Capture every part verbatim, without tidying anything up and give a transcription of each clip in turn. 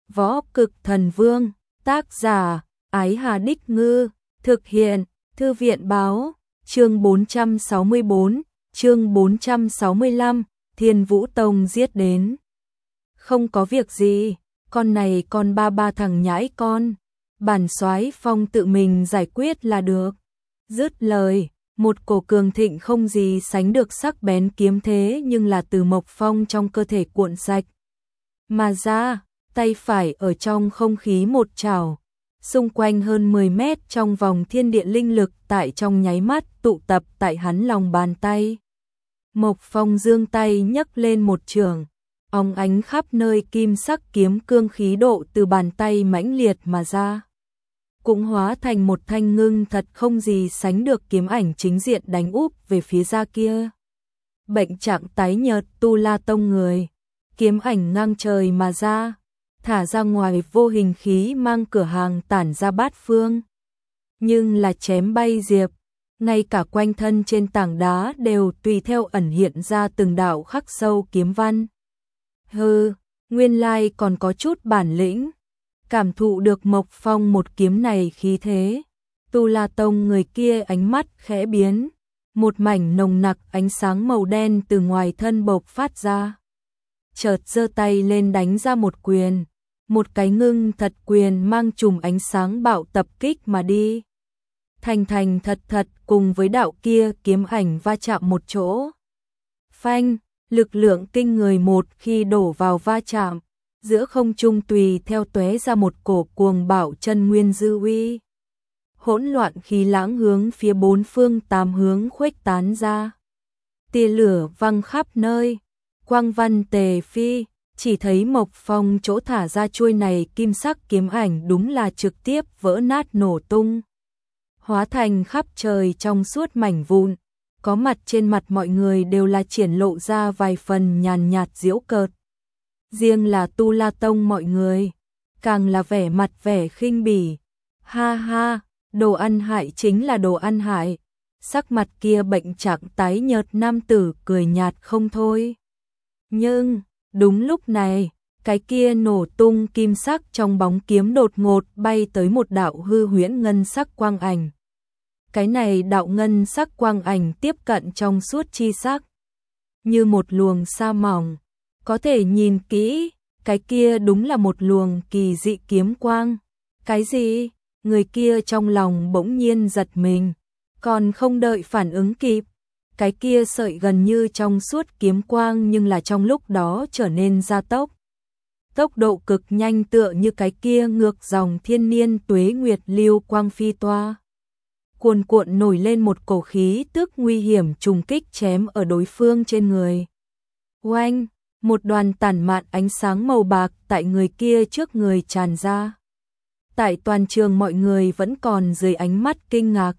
Võ Cực Thần Vương, tác giả, Ái Hà Đích Ngư, thực hiện, Thư viện báo, chương bốn trăm sáu mươi tư, chương bốn trăm sáu mươi lăm, Thiên Vũ Tông giết đến. Không có việc gì, con này con ba ba thằng nhãi con, bản soái Phong tự mình giải quyết là được. Dứt lời, một cổ cường thịnh không gì sánh được sắc bén kiếm thế nhưng là từ Mộc Phong trong cơ thể cuộn sạch mà ra, tay phải ở trong không khí một chảo, xung quanh hơn mười mét trong vòng thiên địa linh lực tại trong nháy mắt tụ tập tại hắn lòng bàn tay. Mộc Phong giương tay nhấc lên một trường, óng ánh khắp nơi kim sắc kiếm cương khí độ từ bàn tay mãnh liệt mà ra, cũng hóa thành một thanh ngưng thật không gì sánh được kiếm ảnh chính diện đánh úp về phía ra kia. Bệnh trạng tái nhợt Tu La Tông người, kiếm ảnh ngang trời mà ra, thả ra ngoài vô hình khí mang cửa hàng tản ra bát phương. Nhưng là chém bay diệp, ngay cả quanh thân trên tảng đá đều tùy theo ẩn hiện ra từng đạo khắc sâu kiếm văn. Hừ, nguyên lai còn có chút bản lĩnh. Cảm thụ được Mộc Phong một kiếm này khí thế, Tu La Tông người kia ánh mắt khẽ biến, một mảnh nồng nặc ánh sáng màu đen từ ngoài thân bộc phát ra. Chợt giơ tay lên đánh ra một quyền, một cái ngưng thật quyền mang chùm ánh sáng bạo tập kích mà đi. Thành thành thật thật cùng với đạo kia kiếm ảnh va chạm một chỗ. Phanh, lực lượng kinh người một khi đổ vào va chạm, giữa không trung tùy theo tóe ra một cổ cuồng bạo chân nguyên dư uy. Hỗn loạn khí lãng hướng phía bốn phương tám hướng khuếch tán ra. Tia lửa văng khắp nơi, quang văn tề phi, chỉ thấy Mộc Phong chỗ thả ra chuôi này kim sắc kiếm ảnh đúng là trực tiếp vỡ nát nổ tung, hóa thành khắp trời trong suốt mảnh vụn. Có mặt trên mặt mọi người đều là triển lộ ra vài phần nhàn nhạt giễu cợt. Riêng là Tu La Tông mọi người, càng là vẻ mặt vẻ khinh bỉ. Ha ha, đồ ăn hại chính là đồ ăn hại. Sắc mặt kia bệnh trạng tái nhợt nam tử cười nhạt không thôi. Nhưng, đúng lúc này, cái kia nổ tung kim sắc trong bóng kiếm đột ngột bay tới một đạo hư huyễn ngân sắc quang ảnh. Cái này đạo ngân sắc quang ảnh tiếp cận trong suốt chi sắc, như một luồng sa mỏng. Có thể nhìn kỹ, cái kia đúng là một luồng kỳ dị kiếm quang. Cái gì? Người kia trong lòng bỗng nhiên giật mình, còn không đợi phản ứng kịp. Cái kia sợi gần như trong suốt kiếm quang nhưng là trong lúc đó trở nên gia tốc. Tốc độ cực nhanh tựa như cái kia ngược dòng thiên niên tuế nguyệt lưu quang phi toa. Cuồn cuộn nổi lên một cổ khí tức nguy hiểm trùng kích chém ở đối phương trên người. Oanh! Một đoàn tản mạn ánh sáng màu bạc tại người kia trước người tràn ra. Tại toàn trường mọi người vẫn còn dưới ánh mắt kinh ngạc.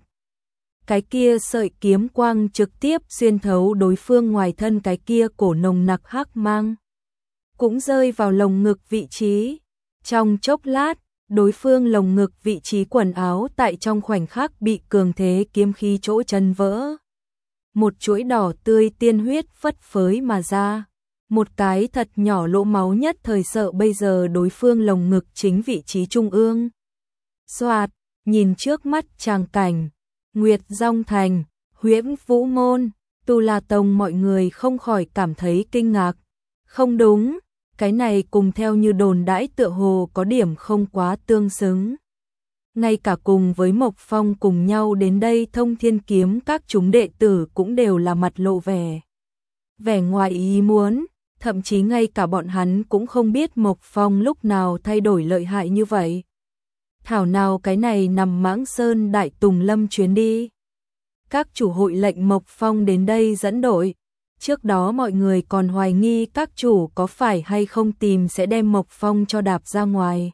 Cái kia sợi kiếm quang trực tiếp xuyên thấu đối phương ngoài thân cái kia cổ nồng nặc hắc mang, cũng rơi vào lồng ngực vị trí. Trong chốc lát, đối phương lồng ngực vị trí quần áo tại trong khoảnh khắc bị cường thế kiếm khí chỗ chân vỡ. Một chuỗi đỏ tươi tiên huyết phất phới mà ra. Một cái thật nhỏ lỗ máu nhất thời sợ bây giờ đối phương lồng ngực chính vị trí trung ương. Soạt, nhìn trước mắt tràng cảnh, Nguyệt Dòng Thành, Huyễn Vũ Môn, Tu La Tông mọi người không khỏi cảm thấy kinh ngạc. Không đúng, cái này cùng theo như đồn đãi tựa hồ có điểm không quá tương xứng. Ngay cả cùng với Mộc Phong cùng nhau đến đây Thông Thiên Kiếm các chúng đệ tử cũng đều là mặt lộ vẻ. Vẻ ngoài ý muốn. Thậm chí ngay cả bọn hắn cũng không biết Mộc Phong lúc nào thay đổi lợi hại như vậy. Thảo nào cái này nằm Mãng Sơn Đại Tùng Lâm chuyến đi. Các chủ hội lệnh Mộc Phong đến đây dẫn đội. Trước đó mọi người còn hoài nghi các chủ có phải hay không tìm sẽ đem Mộc Phong cho đạp ra ngoài,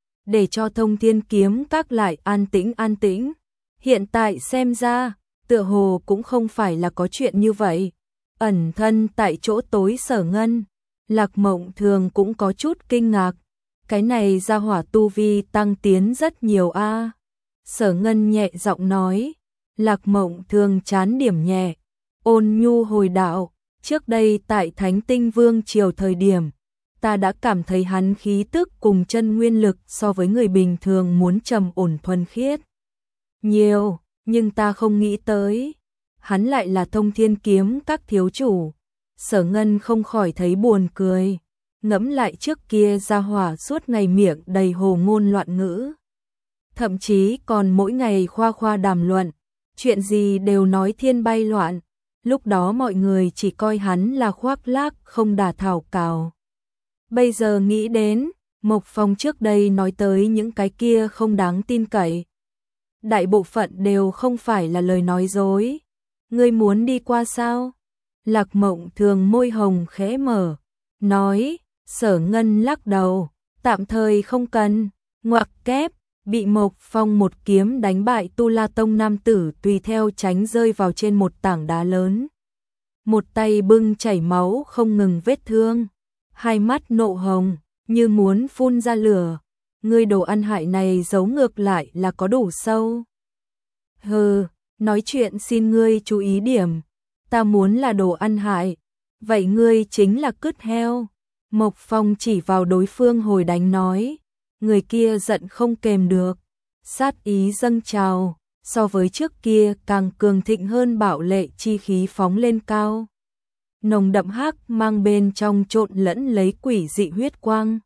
để cho Thông Thiên Kiếm các lại an tĩnh an tĩnh. Hiện tại xem ra, tựa hồ cũng không phải là có chuyện như vậy. Ẩn thân tại chỗ tối Sở Ngân, Lạc Mộng Thường cũng có chút kinh ngạc. Cái này ra hỏa tu vi tăng tiến rất nhiều a. À. Sở Ngân nhẹ giọng nói. Lạc Mộng Thường chán điểm nhẹ, ôn nhu hồi đạo. Trước đây tại Thánh Tinh Vương triều thời điểm, ta đã cảm thấy hắn khí tức cùng chân nguyên lực so với người bình thường muốn trầm ổn thuần khiết nhiều, nhưng ta không nghĩ tới, hắn lại là Thông Thiên Kiếm các thiếu chủ. Sở Ngân không khỏi thấy buồn cười, ngẫm lại trước kia gia hỏa suốt ngày miệng đầy hồ ngôn loạn ngữ. Thậm chí còn mỗi ngày khoa khoa đàm luận, chuyện gì đều nói thiên bay loạn, lúc đó mọi người chỉ coi hắn là khoác lác không đả thảo cào. Bây giờ nghĩ đến, Mộc Phong trước đây nói tới những cái kia không đáng tin cậy. Đại bộ phận đều không phải là lời nói dối. Ngươi muốn đi qua sao? Lạc Mộng Thường môi hồng khẽ mở, nói. Sở Ngân lắc đầu, tạm thời không cần. Ngoặc kép, bị Mộc Phong một kiếm đánh bại Tu La Tông nam tử tùy theo tránh rơi vào trên một tảng đá lớn. Một tay bưng chảy máu không ngừng vết thương, hai mắt nộ hồng, như muốn phun ra lửa. Ngươi đồ ăn hại này giấu ngược lại là có đủ sâu. Hừ, nói chuyện xin ngươi chú ý điểm, ta muốn là đồ ăn hại, vậy ngươi chính là cứt heo. Mộc Phong chỉ vào đối phương hồi đánh nói, người kia giận không kềm được, sát ý dâng trào, so với trước kia càng cường thịnh hơn, bạo lệ chi khí phóng lên cao. Nồng đậm hắc mang bên trong trộn lẫn lấy quỷ dị huyết quang.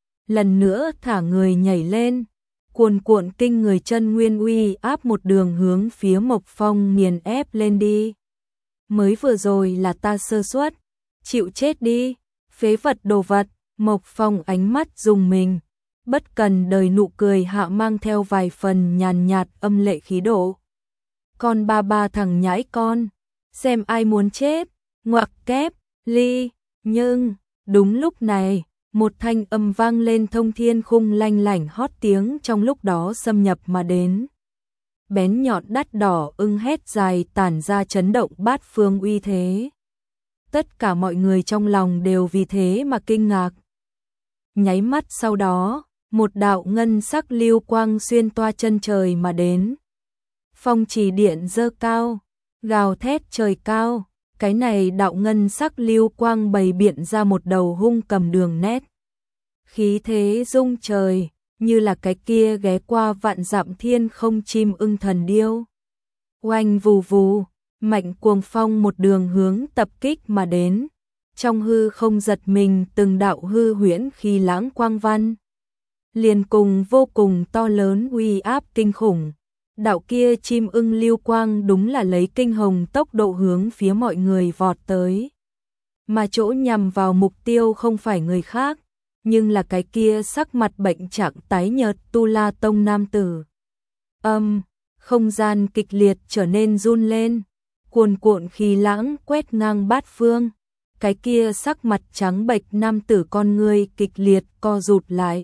Lần nữa thả người nhảy lên, cuồn cuộn kinh người chân nguyên uy áp một đường hướng phía Mộc Phong nghiền ép lên đi. Mới vừa rồi là ta sơ suất, chịu chết đi, phế vật đồ vật. Mộc Phong ánh mắt dùng mình, bất cần đời nụ cười hạ mang theo vài phần nhàn nhạt âm lệ khí độ. Con ba ba thằng nhãi con, xem ai muốn chết. Ngoặc kép, ly, nhưng, đúng lúc này, một thanh âm vang lên thông thiên khung lanh lảnh hót tiếng trong lúc đó xâm nhập mà đến. Bén nhọn đắt đỏ ưng hét dài tản ra chấn động bát phương uy thế. Tất cả mọi người trong lòng đều vì thế mà kinh ngạc. Nháy mắt sau đó, một đạo ngân sắc lưu quang xuyên toa chân trời mà đến. Phong trì điện dơ cao, gào thét trời cao. Cái này đạo ngân sắc lưu quang bày biện ra một đầu hung cầm đường nét. Khí thế rung trời, như là cái kia ghé qua vạn dặm thiên không chim ưng thần điêu. Oanh vù vù, mạnh cuồng phong một đường hướng tập kích mà đến. Trong hư không giật mình từng đạo hư huyễn khí lãng quang văn. Liền cùng vô cùng to lớn uy áp kinh khủng. Đạo kia chim ưng lưu quang đúng là lấy kinh hồng tốc độ hướng phía mọi người vọt tới. Mà chỗ nhằm vào mục tiêu không phải người khác, nhưng là cái kia sắc mặt bệnh trạng tái nhợt Tu La Tông nam tử. Âm, không gian kịch liệt trở nên run lên, cuồn cuộn khí lãng quét ngang bát phương. Cái kia sắc mặt trắng bệch nam tử con ngươi kịch liệt co rụt lại.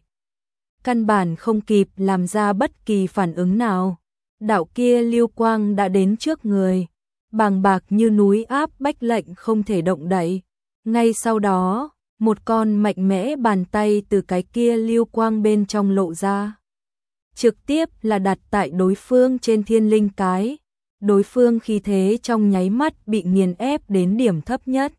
Căn bản không kịp làm ra bất kỳ phản ứng nào. Đạo kia lưu quang đã đến trước người, bàng bạc như núi áp bách lệnh không thể động đậy. Ngay sau đó, một con mạnh mẽ bàn tay từ cái kia lưu quang bên trong lộ ra. Trực tiếp là đặt tại đối phương trên thiên linh cái. Đối phương khi thế trong nháy mắt bị nghiền ép đến điểm thấp nhất.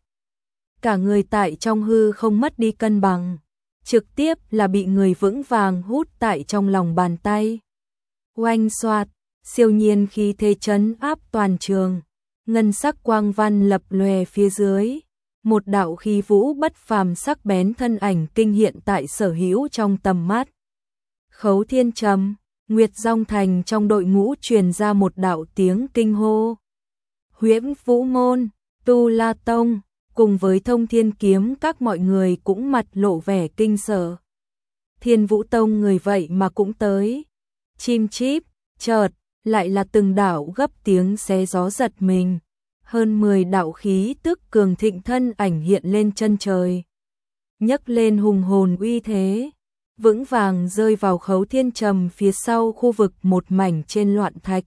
Cả người tại trong hư không mất đi cân bằng. Trực tiếp là bị người vững vàng hút tại trong lòng bàn tay. Oanh xoạt. Siêu nhiên khí thế chấn áp toàn trường, ngân sắc quang văn lập lòe phía dưới, một đạo khí vũ bất phàm sắc bén thân ảnh kinh hiện tại sở hữu trong tầm mắt. Khấu Thiên Trầm, Nguyệt Dòng Thành trong đội ngũ truyền ra một đạo tiếng kinh hô. Huyễn Vũ Môn, Tu La Tông, cùng với Thông Thiên Kiếm các mọi người cũng mặt lộ vẻ kinh sợ. Thiên Vũ Tông người vậy mà cũng tới. Chim chip, chợt lại là từng đạo gấp tiếng xé gió giật mình, hơn mười đạo khí tức cường thịnh thân ảnh hiện lên chân trời, nhấc lên hùng hồn uy thế, vững vàng rơi vào Khấu Thiên Trầm phía sau khu vực một mảnh trên loạn thạch.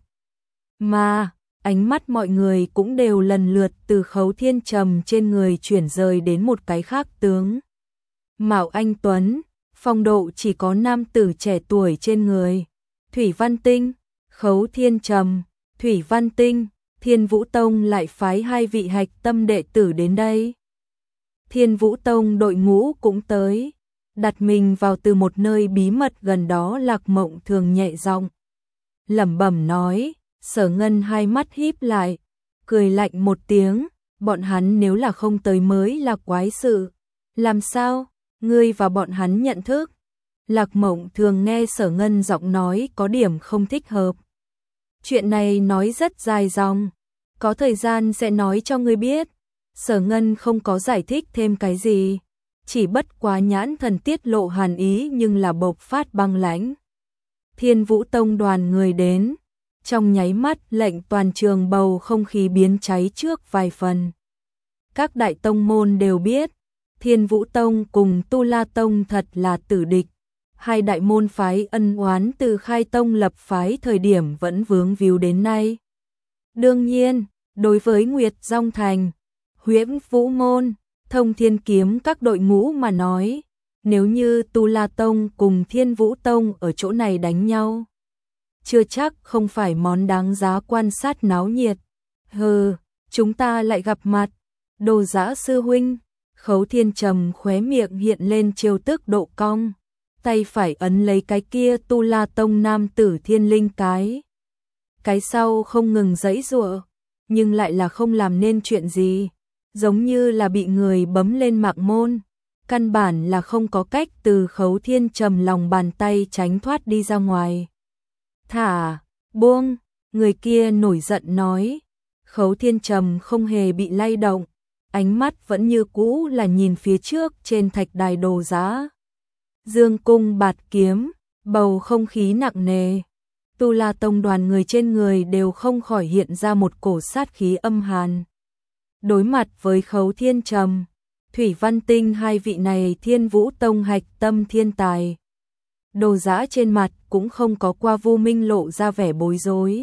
Mà, ánh mắt mọi người cũng đều lần lượt từ Khấu Thiên Trầm trên người chuyển rời đến một cái khác tướng. Mạo Anh Tuấn, phong độ chỉ có nam tử trẻ tuổi trên người, Thủy Văn Tinh. Khấu Thiên Trầm, Thủy Văn Tinh, Thiên Vũ Tông lại phái hai vị hạch tâm đệ tử đến đây. Thiên Vũ Tông đội ngũ cũng tới, đặt mình vào từ một nơi bí mật gần đó. Lạc Mộng Thường nhẹ giọng lẩm bẩm nói. Sở Ngân hai mắt híp lại, cười lạnh một tiếng, bọn hắn nếu là không tới mới là quái sự. Làm sao? Ngươi và bọn hắn nhận thức? Lạc Mộng Thường nghe Sở Ngân giọng nói có điểm không thích hợp. Chuyện này nói rất dài dòng, có thời gian sẽ nói cho ngươi biết. Sở Ngân không có giải thích thêm cái gì, chỉ bất quá nhãn thần tiết lộ hàn ý nhưng là bộc phát băng lãnh. Thiên Vũ Tông đoàn người đến, trong nháy mắt lệnh toàn trường bầu không khí biến cháy trước vài phần. Các đại tông môn đều biết, Thiên Vũ Tông cùng Tu La Tông thật là tử địch. Hai đại môn phái ân oán từ khai tông lập phái thời điểm vẫn vướng víu đến nay. Đương nhiên, đối với Nguyệt Dòng Thành, Huyễn Vũ Môn, Thông Thiên Kiếm các đội ngũ mà nói, nếu như Tu La Tông cùng Thiên Vũ Tông ở chỗ này đánh nhau, chưa chắc không phải món đáng giá quan sát náo nhiệt. Hừ, chúng ta lại gặp mặt. Đồ Giã sư huynh. Khấu Thiên Trầm khóe miệng hiện lên trêu tức độ cong, tay phải ấn lấy cái kia Tu La Tông nam tử thiên linh cái. Cái sau không ngừng giãy giụa, nhưng lại là không làm nên chuyện gì, giống như là bị người bấm lên mạng môn, căn bản là không có cách từ Khấu Thiên Trầm lòng bàn tay tránh thoát đi ra ngoài. Thả, buông, người kia nổi giận nói. Khấu Thiên Trầm không hề bị lay động, ánh mắt vẫn như cũ là nhìn phía trước trên thạch đài Đồ Giã. Dương cung bạt kiếm, bầu không khí nặng nề. Tu La Tông đoàn người trên người đều không khỏi hiện ra một cổ sát khí âm hàn. Đối mặt với Khấu Thiên Trầm, Thủy Văn Tinh hai vị này Thiên Vũ Tông hạch tâm thiên tài. Đồ Giã trên mặt cũng không có qua vô minh lộ ra vẻ bối rối.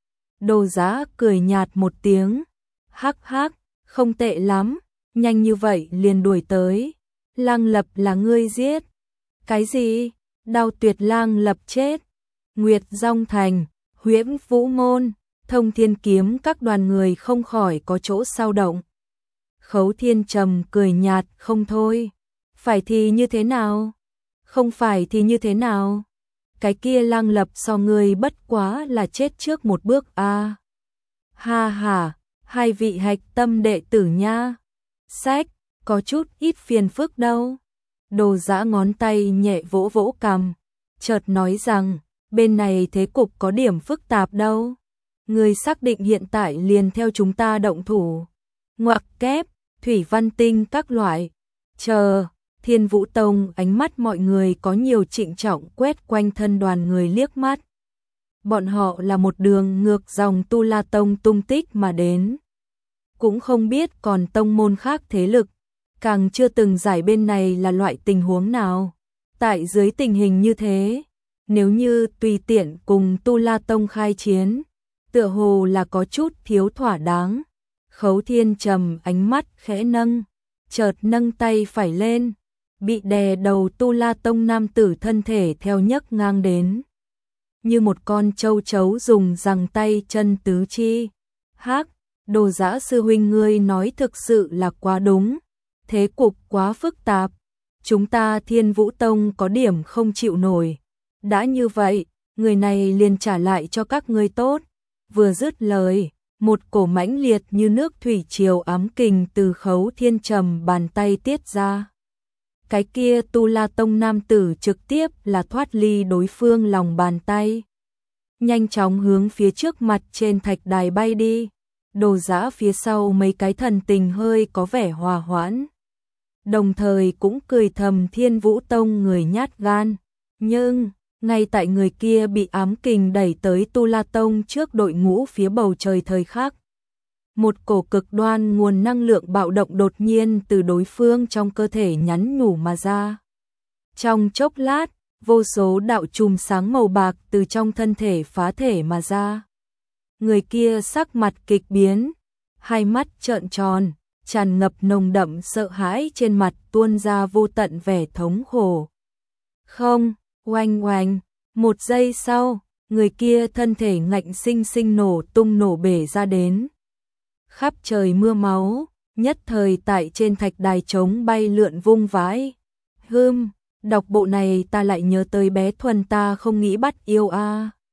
Đồ Giã cười nhạt một tiếng, hắc hắc, không tệ lắm, nhanh như vậy liền đuổi tới. Lang Lập là ngươi giết. Cái gì? Đao Tuyệt Lang Lập chết. Nguyệt Dòng Thành, Huyễn Vũ Môn, Thông Thiên Kiếm các đoàn người không khỏi có chỗ sao động. Khấu Thiên Trầm cười nhạt, không thôi. Phải thì như thế nào? Không phải thì như thế nào? Cái kia Lang Lập so ngươi bất quá là chết trước một bước a. À. Ha ha, hai vị hạch tâm đệ tử nha. Sách, có chút ít phiền phức đâu. Đồ Giã ngón tay nhẹ vỗ vỗ cằm, chợt nói rằng, bên này thế cục có điểm phức tạp đâu. Người xác định hiện tại liền theo chúng ta động thủ. Ngoặc kép, Thủy Văn Tinh các loại. Chờ, Thiên Vũ Tông ánh mắt mọi người có nhiều trịnh trọng quét quanh thân đoàn người liếc mắt. Bọn họ là một đường ngược dòng Tu La Tông tung tích mà đến. Cũng không biết còn tông môn khác thế lực, càng chưa từng giải bên này là loại tình huống nào. Tại dưới tình hình như thế, nếu như tùy tiện cùng Tu La Tông khai chiến, tựa hồ là có chút thiếu thỏa đáng. Khấu Thiên Trầm ánh mắt khẽ nâng, chợt nâng tay phải lên, bị đè đầu Tu La Tông nam tử thân thể theo nhấc ngang đến. Như một con châu chấu dùng giằng tay chân tứ chi. Hắc, Đồ Giã sư huynh ngươi nói thực sự là quá đúng. Thế cục quá phức tạp. Chúng ta Thiên Vũ Tông có điểm không chịu nổi. Đã như vậy, người này liền trả lại cho các ngươi tốt. Vừa dứt lời, một cổ mãnh liệt như nước thủy triều ám kình từ Khấu Thiên Trầm bàn tay tiết ra. Cái kia Tu La Tông nam tử trực tiếp là thoát ly đối phương lòng bàn tay, nhanh chóng hướng phía trước mặt trên thạch đài bay đi. Đồ Giã phía sau mấy cái thần tình hơi có vẻ hòa hoãn, đồng thời cũng cười thầm Thiên Vũ Tông người nhát gan. Nhưng ngay tại người kia bị ám kình đẩy tới Tu La Tông trước đội ngũ phía bầu trời thời khắc, một cổ cực đoan nguồn năng lượng bạo động đột nhiên từ đối phương trong cơ thể nhắn nhủ mà ra. Trong chốc lát, vô số đạo chùm sáng màu bạc từ trong thân thể phá thể mà ra. Người kia sắc mặt kịch biến, hai mắt trợn tròn, tràn ngập nồng đậm sợ hãi, trên mặt tuôn ra vô tận vẻ thống khổ. Không, oanh oanh, một giây sau, người kia thân thể ngạnh sinh sinh nổ tung nổ bể ra đến. Khắp trời mưa máu, nhất thời tại trên thạch đài trống bay lượn vung vãi. Hưm, đọc bộ này ta lại nhớ tới bé Thuần ta không nghĩ bắt yêu a. À.